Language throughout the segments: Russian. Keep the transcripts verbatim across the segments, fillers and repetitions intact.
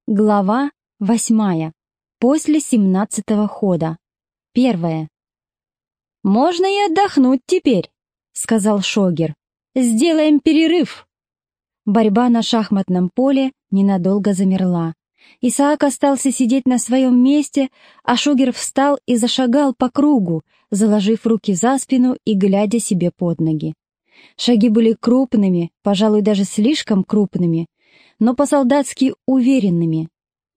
Глава восьмая. После семнадцатого хода. Первое. «Можно и отдохнуть теперь», — сказал Шогер. «Сделаем перерыв». Борьба на шахматном поле ненадолго замерла. Исаак остался сидеть на своем месте, а Шогер встал и зашагал по кругу, заложив руки за спину и глядя себе под ноги. Шаги были крупными, пожалуй, даже слишком крупными, но по-солдатски уверенными.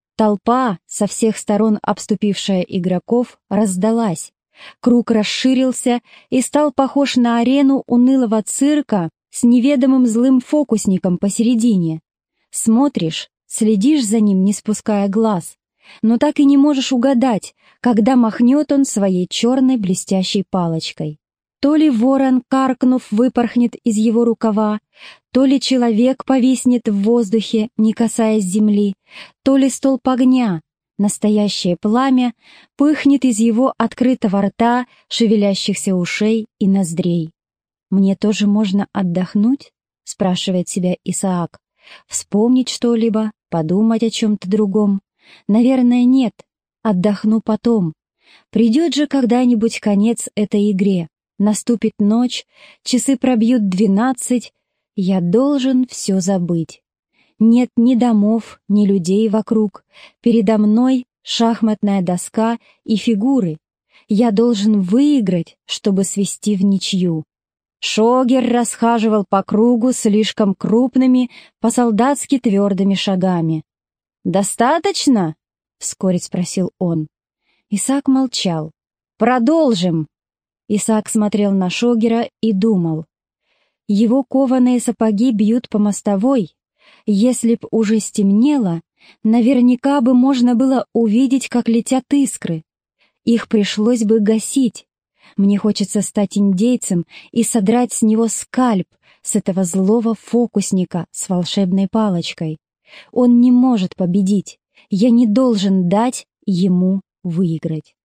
Толпа, со всех сторон обступившая игроков, раздалась. Круг расширился и стал похож на арену унылого цирка с неведомым злым фокусником посередине. Смотришь, следишь за ним, не спуская глаз, но так и не можешь угадать, когда махнет он своей черной блестящей палочкой. То ли ворон, каркнув, выпорхнет из его рукава, то ли человек повиснет в воздухе, не касаясь земли, то ли столб огня, настоящее пламя, пыхнет из его открытого рта, шевелящихся ушей и ноздрей. «Мне тоже можно отдохнуть?» — спрашивает себя Исаак. «Вспомнить что-либо, подумать о чем-то другом? Наверное, нет. Отдохну потом. Придет же когда-нибудь конец этой игре. Наступит ночь, часы пробьют двенадцать, я должен все забыть. Нет ни домов, ни людей вокруг. Передо мной шахматная доска и фигуры. Я должен выиграть, чтобы свести в ничью». Шогер расхаживал по кругу слишком крупными, по-солдатски твердыми шагами. «Достаточно?» — вскоре спросил он. Исаак молчал. «Продолжим!» Исаак смотрел на Шогера и думал. Его кованые сапоги бьют по мостовой. Если б уже стемнело, наверняка бы можно было увидеть, как летят искры. Их пришлось бы гасить. Мне хочется стать индейцем и содрать с него скальп, с этого злого фокусника с волшебной палочкой. Он не может победить. Я не должен дать ему выиграть.